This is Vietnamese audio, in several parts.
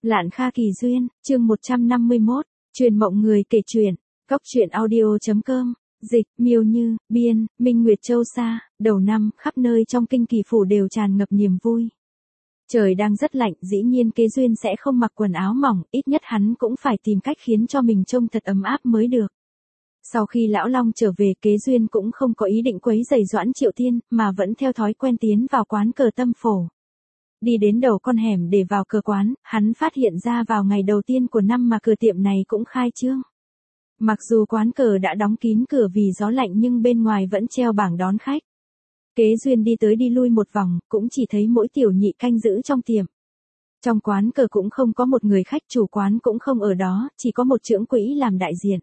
Lạn Kha Kỳ Duyên, chương 151, truyền mộng người kể chuyện, Cốc truyện audio.com, dịch, Miêu Như, biên, Minh Nguyệt Châu Sa. Đầu năm, khắp nơi trong kinh kỳ phủ đều tràn ngập niềm vui. Trời đang rất lạnh, dĩ nhiên Kế Duyên sẽ không mặc quần áo mỏng, ít nhất hắn cũng phải tìm cách khiến cho mình trông thật ấm áp mới được. Sau khi Lão Long trở về, Kế Duyên cũng không có ý định quấy rầy Doãn Triệu Tiên, mà vẫn theo thói quen tiến vào quán cờ Tâm Phổ. Đi đến đầu con hẻm để vào cờ quán, hắn phát hiện ra vào ngày đầu tiên của năm mà cửa tiệm này cũng khai trương. Mặc dù quán cờ đã đóng kín cửa vì gió lạnh nhưng bên ngoài vẫn treo bảng đón khách. Kế Duyên đi tới đi lui một vòng, cũng chỉ thấy mỗi tiểu nhị canh giữ trong tiệm. Trong quán cờ cũng không có một người khách, chủ quán cũng không ở đó, chỉ có một trưởng quỹ làm đại diện.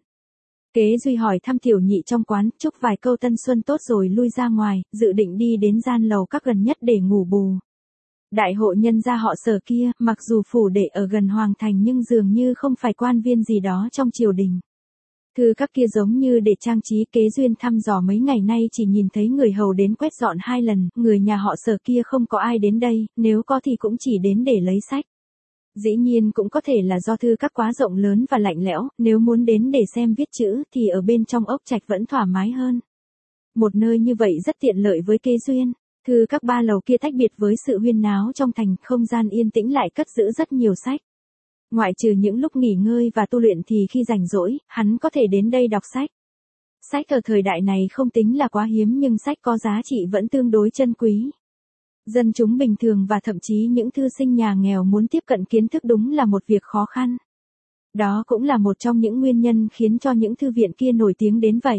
Kế Duy hỏi thăm tiểu nhị trong quán, chúc vài câu tân xuân tốt rồi lui ra ngoài, dự định đi đến gian lầu các gần nhất để ngủ bù. Đại hộ nhân gia họ Sở kia, mặc dù phủ đệ ở gần hoàng thành nhưng dường như không phải quan viên gì đó trong triều đình. Thư các kia giống như để trang trí. Kế Duyên thăm dò mấy ngày nay chỉ nhìn thấy người hầu đến quét dọn 2 lần, người nhà họ Sở kia không có ai đến đây, nếu có thì cũng chỉ đến để lấy sách. Dĩ nhiên cũng có thể là do thư các quá rộng lớn và lạnh lẽo, nếu muốn đến để xem viết chữ thì ở bên trong ốc trạch vẫn thoải mái hơn. Một nơi như vậy rất tiện lợi với Kế Duyên. Thư các 3 lầu kia tách biệt với sự huyên náo trong thành, không gian yên tĩnh lại cất giữ rất nhiều sách. Ngoại trừ những lúc nghỉ ngơi và tu luyện thì khi rảnh rỗi, hắn có thể đến đây đọc sách. Sách ở thời đại này không tính là quá hiếm nhưng sách có giá trị vẫn tương đối chân quý. Dân chúng bình thường và thậm chí những thư sinh nhà nghèo muốn tiếp cận kiến thức đúng là một việc khó khăn. Đó cũng là một trong những nguyên nhân khiến cho những thư viện kia nổi tiếng đến vậy.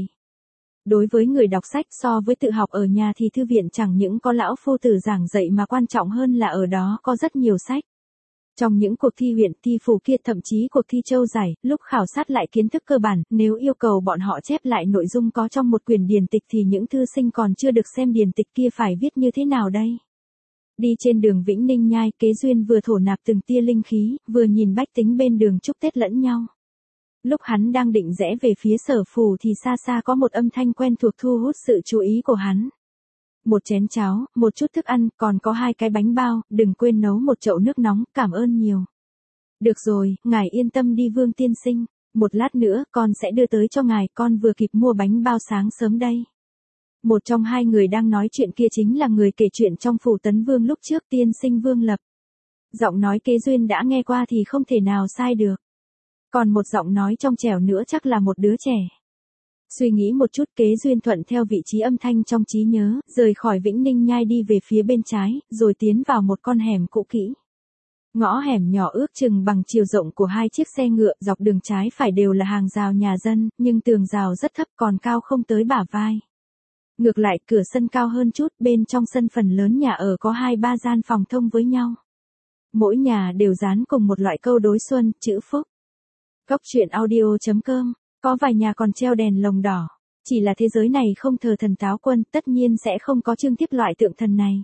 Đối với người đọc sách so với tự học ở nhà thì thư viện chẳng những có lão phu tử giảng dạy mà quan trọng hơn là ở đó có rất nhiều sách. Trong những cuộc thi huyện, thi phủ kia, thậm chí cuộc thi châu giải, lúc khảo sát lại kiến thức cơ bản, nếu yêu cầu bọn họ chép lại nội dung có trong một quyển điển tịch thì những thư sinh còn chưa được xem điển tịch kia phải viết như thế nào đây? Đi trên đường Vĩnh Ninh Nhai, Kế Duyên vừa thổ nạp từng tia linh khí, vừa nhìn bách tính bên đường chúc Tết lẫn nhau. Lúc hắn đang định rẽ về phía Sở phủ thì xa xa có một âm thanh quen thuộc thu hút sự chú ý của hắn. Một chén cháo, một chút thức ăn, còn có 2 cái bánh bao, đừng quên nấu một chậu nước nóng, cảm ơn nhiều. Được rồi, ngài yên tâm đi Vương tiên sinh, một lát nữa con sẽ đưa tới cho ngài, con vừa kịp mua bánh bao sáng sớm đây. Một trong 2 người đang nói chuyện kia chính là người kể chuyện trong phủ Tấn Vương lúc trước, tiên sinh Vương Lập. Giọng nói Kế Duyên đã nghe qua thì không thể nào sai được. Còn một giọng nói trong trẻo nữa chắc là một đứa trẻ. Suy nghĩ một chút, Kế Duyên thuận theo vị trí âm thanh trong trí nhớ, rời khỏi Vĩnh Ninh Nhai đi về phía bên trái, rồi tiến vào một con hẻm cũ kỹ. Ngõ hẻm nhỏ ước chừng bằng chiều rộng của 2 chiếc xe ngựa, dọc đường trái phải đều là hàng rào nhà dân, nhưng tường rào rất thấp còn cao không tới bả vai. Ngược lại, cửa sân cao hơn chút, bên trong sân phần lớn nhà ở có 2-3 gian phòng thông với nhau. Mỗi nhà đều dán cùng một loại câu đối xuân, chữ phúc. Cốc truyện audio.com, có vài nhà còn treo đèn lồng đỏ. Chỉ là thế giới này không thờ thần Táo Quân, tất nhiên sẽ không có trưng tiếp loại tượng thần này.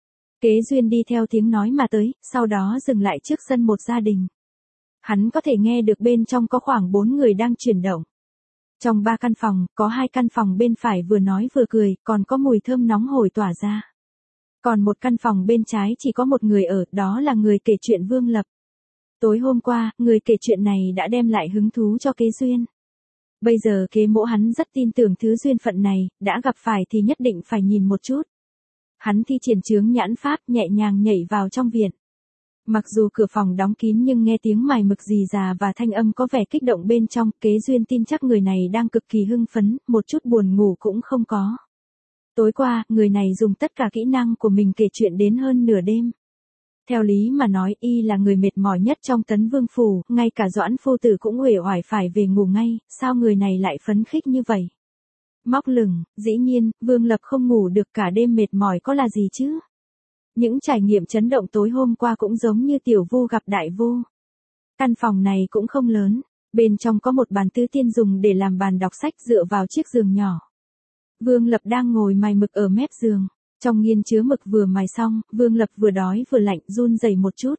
Kế Duyên đi theo tiếng nói mà tới, sau đó dừng lại trước sân một gia đình. Hắn có thể nghe được bên trong có khoảng 4 người đang chuyển động. Trong 3 căn phòng, có 2 căn phòng bên phải vừa nói vừa cười, còn có mùi thơm nóng hổi tỏa ra. Còn một căn phòng bên trái chỉ có một người ở, đó là người kể chuyện Vương Lập. Tối hôm qua, người kể chuyện này đã đem lại hứng thú cho Kế Duyên. Bây giờ Kế mỗ hắn rất tin tưởng thứ duyên phận này, đã gặp phải thì nhất định phải nhìn một chút. Hắn thi triển chướng nhãn pháp, nhẹ nhàng nhảy vào trong viện. Mặc dù cửa phòng đóng kín nhưng nghe tiếng mài mực rì rà và thanh âm có vẻ kích động bên trong, Kế Duyên tin chắc người này đang cực kỳ hưng phấn, một chút buồn ngủ cũng không có. Tối qua, người này dùng tất cả kỹ năng của mình kể chuyện đến hơn nửa đêm. Theo lý mà nói, y là người mệt mỏi nhất trong Tấn Vương phủ, ngay cả Doãn phu tử cũng uể oải phải về ngủ ngay, sao người này lại phấn khích như vậy? Móc lửng, dĩ nhiên, Vương Lập không ngủ được cả đêm, mệt mỏi có là gì chứ? Những trải nghiệm chấn động tối hôm qua cũng giống như tiểu vu gặp đại vu. Căn phòng này cũng không lớn, bên trong có một bàn tứ tiên dùng để làm bàn đọc sách dựa vào chiếc giường nhỏ. Vương Lập đang ngồi mài mực ở mép giường. Trong nghiên chứa mực vừa mài xong, Vương Lập vừa đói vừa lạnh, run rẩy một chút.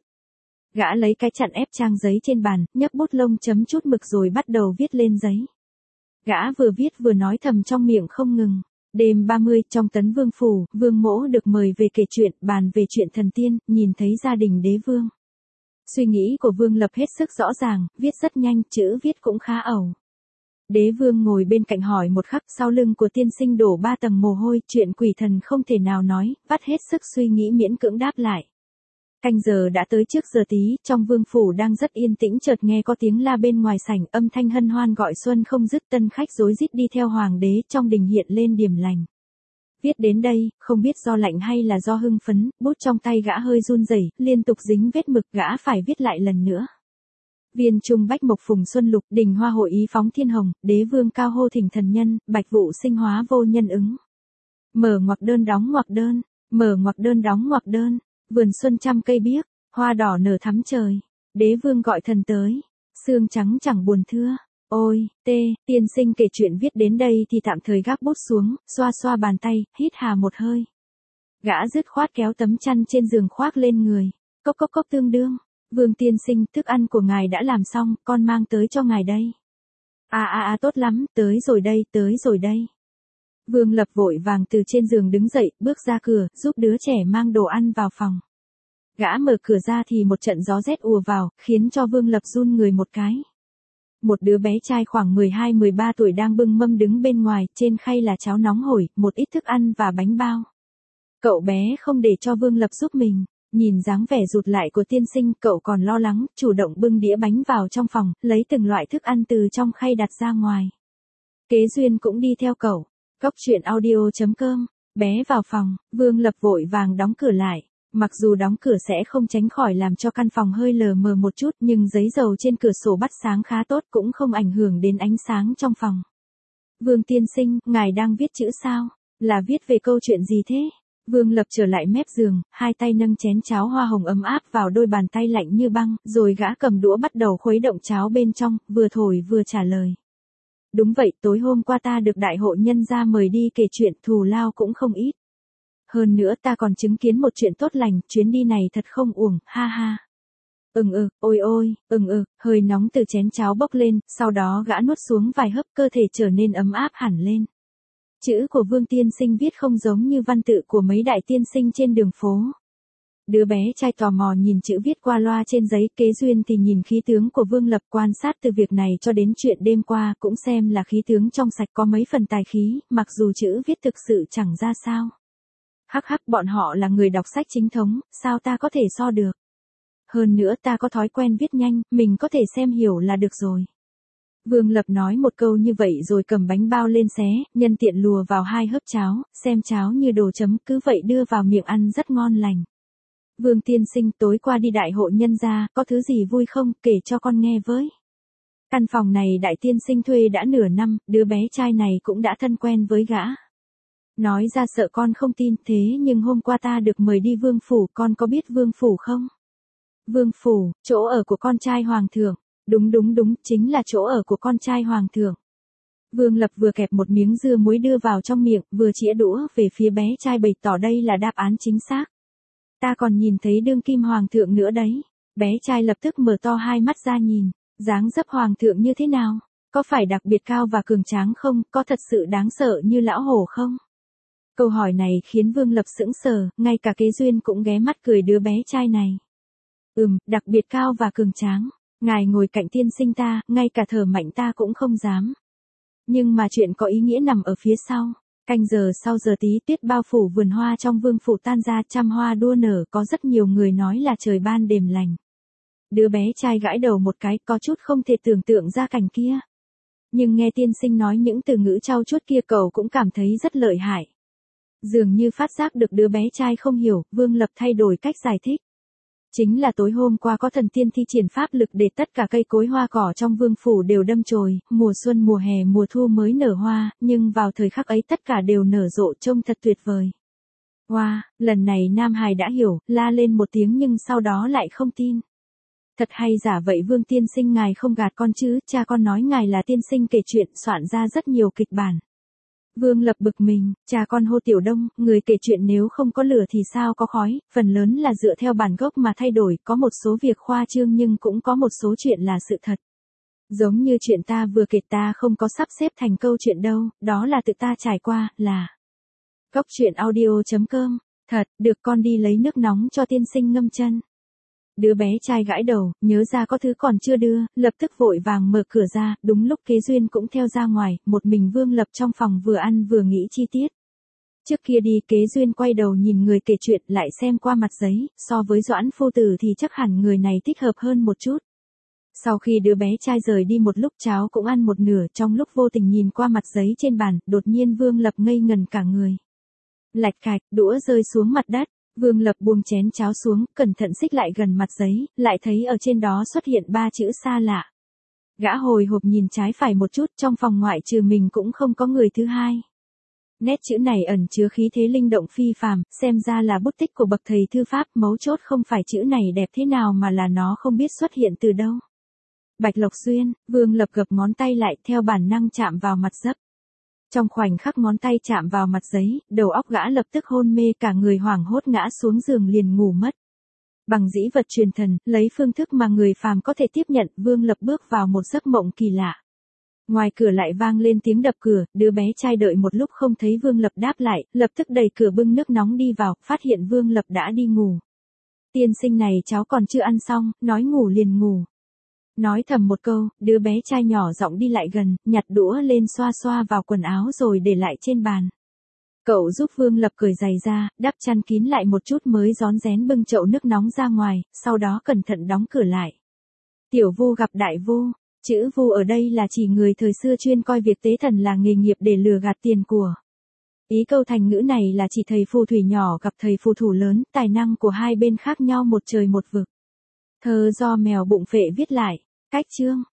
Gã lấy cái chặn ép trang giấy trên bàn, nhấc bút lông chấm chút mực rồi bắt đầu viết lên giấy. Gã vừa viết vừa nói thầm trong miệng không ngừng. Đêm 30, trong Tấn Vương phủ, Vương Mỗ được mời về kể chuyện, bàn về chuyện thần tiên, nhìn thấy gia đình đế vương. Suy nghĩ của Vương Lập hết sức rõ ràng, viết rất nhanh, chữ viết cũng khá ẩu. Đế vương ngồi bên cạnh hỏi một khắc, sau lưng của tiên sinh đổ 3 tầng mồ hôi, chuyện quỷ thần không thể nào nói, vắt hết sức suy nghĩ miễn cưỡng đáp lại. Canh giờ đã tới trước giờ tí, trong vương phủ đang rất yên tĩnh chợt nghe có tiếng la bên ngoài sảnh, âm thanh hân hoan gọi xuân không dứt, tân khách rối rít đi theo hoàng đế, trong đình hiện lên điềm lành. Viết đến đây, không biết do lạnh hay là do hưng phấn, bút trong tay gã hơi run rẩy, liên tục dính vết mực, gã phải viết lại lần nữa. Viên trung bách mộc phùng xuân lục, đình hoa hội ý phóng thiên hồng, đế vương cao hô thỉnh thần nhân, bạch vụ sinh hóa vô nhân ứng. Mở ngoặc đơn đóng ngoặc đơn, mở ngoặc đơn đóng ngoặc đơn, vườn xuân trăm cây biếc, hoa đỏ nở thắm trời. Đế vương gọi thần tới, sương trắng chẳng buồn thưa. Ôi, tiên sinh kể chuyện viết đến đây thì tạm thời gác bút xuống, xoa xoa bàn tay, hít hà một hơi. Gã dứt khoát kéo tấm chăn trên giường khoác lên người. Cốc cốc cốc tương đương. Vương tiên sinh, thức ăn của ngài đã làm xong, con mang tới cho ngài đây. Tốt lắm, tới rồi đây. Vương Lập vội vàng từ trên giường đứng dậy, bước ra cửa, giúp đứa trẻ mang đồ ăn vào phòng. Gã mở cửa ra thì một trận gió rét ùa vào, khiến cho Vương Lập run người một cái. Một đứa bé trai khoảng 12-13 tuổi đang bưng mâm đứng bên ngoài, trên khay là cháo nóng hổi, một ít thức ăn và bánh bao. Cậu bé không để cho Vương Lập giúp mình, nhìn dáng vẻ rụt lại của tiên sinh, cậu còn lo lắng, chủ động bưng đĩa bánh vào trong phòng, lấy từng loại thức ăn từ trong khay đặt ra ngoài. Kế Duyên cũng đi theo cậu. Cóc truyện audio.com, bé vào phòng, Vương Lập vội vàng đóng cửa lại. Mặc dù đóng cửa sẽ không tránh khỏi làm cho căn phòng hơi lờ mờ một chút, nhưng giấy dầu trên cửa sổ bắt sáng khá tốt, cũng không ảnh hưởng đến ánh sáng trong phòng. Vương tiên sinh, ngài đang viết chữ sao? Là viết về câu chuyện gì thế? Vương Lập trở lại mép giường, hai tay nâng chén cháo hoa hồng ấm áp vào đôi bàn tay lạnh như băng, rồi gã cầm đũa bắt đầu khuấy động cháo bên trong, vừa thổi vừa trả lời. Đúng vậy, tối hôm qua ta được đại hội nhân gia mời đi kể chuyện, thù lao cũng không ít. Hơn nữa ta còn chứng kiến một chuyện tốt lành, chuyến đi này thật không uổng, ha ha. Hơi nóng từ chén cháo bốc lên, sau đó gã nuốt xuống vài hớp, cơ thể trở nên ấm áp hẳn lên. Chữ của Vương tiên sinh viết không giống như văn tự của mấy đại tiên sinh trên đường phố. Đứa bé trai tò mò nhìn chữ viết qua loa trên giấy, Kế Duyên thì nhìn khí tướng của Vương Lập, quan sát từ việc này cho đến chuyện đêm qua, cũng xem là khí tướng trong sạch, có mấy phần tài khí, mặc dù chữ viết thực sự chẳng ra sao. Hắc, bọn họ là người đọc sách chính thống, sao ta có thể so được. Hơn nữa ta có thói quen viết nhanh, mình có thể xem hiểu là được rồi. Vương Lập nói một câu như vậy rồi cầm bánh bao lên xé, nhân tiện lùa vào 2 hớp cháo, xem cháo như đồ chấm, cứ vậy đưa vào miệng ăn rất ngon lành. Vương tiên sinh, tối qua đi đại hội nhân gia, có thứ gì vui không, kể cho con nghe với. Căn phòng này đại tiên sinh thuê đã nửa năm, đứa bé trai này cũng đã thân quen với gã. Nói ra sợ con không tin, thế nhưng hôm qua ta được mời đi vương phủ, con có biết vương phủ không? Vương phủ, chỗ ở của con trai hoàng thượng. Đúng, chính là chỗ ở của con trai hoàng thượng. Vương Lập vừa kẹp một miếng dưa muối đưa vào trong miệng, vừa chĩa đũa về phía bé trai bày tỏ đây là đáp án chính xác. Ta còn nhìn thấy đương kim hoàng thượng nữa đấy. Bé trai lập tức mở to hai mắt ra nhìn, dáng dấp hoàng thượng như thế nào? Có phải đặc biệt cao và cường tráng không? Có thật sự đáng sợ như lão hổ không? Câu hỏi này khiến Vương Lập sững sờ, ngay cả Kế Duyên cũng ghé mắt cười đứa bé trai này. Đặc biệt cao và cường tráng. Ngài ngồi cạnh tiên sinh ta, ngay cả thở mạnh ta cũng không dám. Nhưng mà chuyện có ý nghĩa nằm ở phía sau. Canh giờ sau giờ tí, tuyết bao phủ vườn hoa trong vương phủ tan ra, trăm hoa đua nở, có rất nhiều người nói là trời ban đêm lành. Đứa bé trai gãi đầu một cái, có chút không thể tưởng tượng ra cảnh kia. Nhưng nghe tiên sinh nói những từ ngữ trau chuốt kia, cậu cũng cảm thấy rất lợi hại. Dường như phát giác được đứa bé trai không hiểu, Vương Lập thay đổi cách giải thích. Chính là tối hôm qua có thần tiên thi triển pháp lực để tất cả cây cối hoa cỏ trong vương phủ đều đâm chồi, mùa xuân mùa hè mùa thu mới nở hoa, nhưng vào thời khắc ấy tất cả đều nở rộ trông thật tuyệt vời. Wow, lần này Nam Hải đã hiểu, la lên một tiếng nhưng sau đó lại không tin. Thật hay giả vậy Vương tiên sinh, ngài không gạt con chứ, cha con nói ngài là tiên sinh kể chuyện, soạn ra rất nhiều kịch bản. Vương Lập bực mình, cha con hô Tiểu Đông, người kể chuyện nếu không có lửa thì sao có khói, phần lớn là dựa theo bản gốc mà thay đổi, có một số việc khoa trương nhưng cũng có một số chuyện là sự thật. Giống như chuyện ta vừa kể, ta không có sắp xếp thành câu chuyện đâu, đó là tự ta trải qua, là. Cóc truyện audio.com, thật, được con đi lấy nước nóng cho tiên sinh ngâm chân. Đứa bé trai gãi đầu, nhớ ra có thứ còn chưa đưa, lập tức vội vàng mở cửa ra, đúng lúc Kế Duyên cũng theo ra ngoài, một mình Vương Lập trong phòng vừa ăn vừa nghĩ chi tiết. Trước kia đi Kế Duyên quay đầu nhìn người kể chuyện lại xem qua mặt giấy, so với Doãn phu tử thì chắc hẳn người này thích hợp hơn một chút. Sau khi đứa bé trai rời đi một lúc cháo cũng ăn một nửa, trong lúc vô tình nhìn qua mặt giấy trên bàn, đột nhiên Vương Lập ngây ngần cả người. Lạch cạch, đũa rơi xuống mặt đất, Vương Lập buông chén cháo xuống, cẩn thận xích lại gần mặt giấy, lại thấy ở trên đó xuất hiện 3 chữ xa lạ. Gã hồi hộp nhìn trái phải một chút, trong phòng ngoại trừ mình cũng không có người thứ hai. Nét chữ này ẩn chứa khí thế linh động phi phàm, xem ra là bút tích của bậc thầy thư pháp, mấu chốt không phải chữ này đẹp thế nào mà là nó không biết xuất hiện từ đâu. Bạch Lộc Duyên, Vương Lập gập ngón tay lại theo bản năng chạm vào mặt dấp. Trong khoảnh khắc ngón tay chạm vào mặt giấy, đầu óc gã lập tức hôn mê, cả người hoảng hốt ngã xuống giường liền ngủ mất. Bằng dĩ vật truyền thần, lấy phương thức mà người phàm có thể tiếp nhận, Vương Lập bước vào một giấc mộng kỳ lạ. Ngoài cửa lại vang lên tiếng đập cửa, đứa bé trai đợi một lúc không thấy Vương Lập đáp lại, lập tức đẩy cửa bưng nước nóng đi vào, phát hiện Vương Lập đã đi ngủ. Tiên sinh này cháu còn chưa ăn xong, nói ngủ liền ngủ. Nói thầm một câu, đứa bé trai nhỏ giọng đi lại gần, nhặt đũa lên xoa xoa vào quần áo rồi để lại trên bàn. Cậu giúp Vương Lập cởi giày ra, đắp chăn kín lại một chút mới rón rén bưng chậu nước nóng ra ngoài, sau đó cẩn thận đóng cửa lại. Tiểu Vu gặp đại vu, chữ vu ở đây là chỉ người thời xưa chuyên coi việc tế thần là nghề nghiệp để lừa gạt tiền của. Ý câu thành ngữ này là chỉ thầy phù thủy nhỏ gặp thầy phù thủ lớn, tài năng của hai bên khác nhau một trời một vực. Thơ do Mèo Bụng Phệ viết lại. Cách chương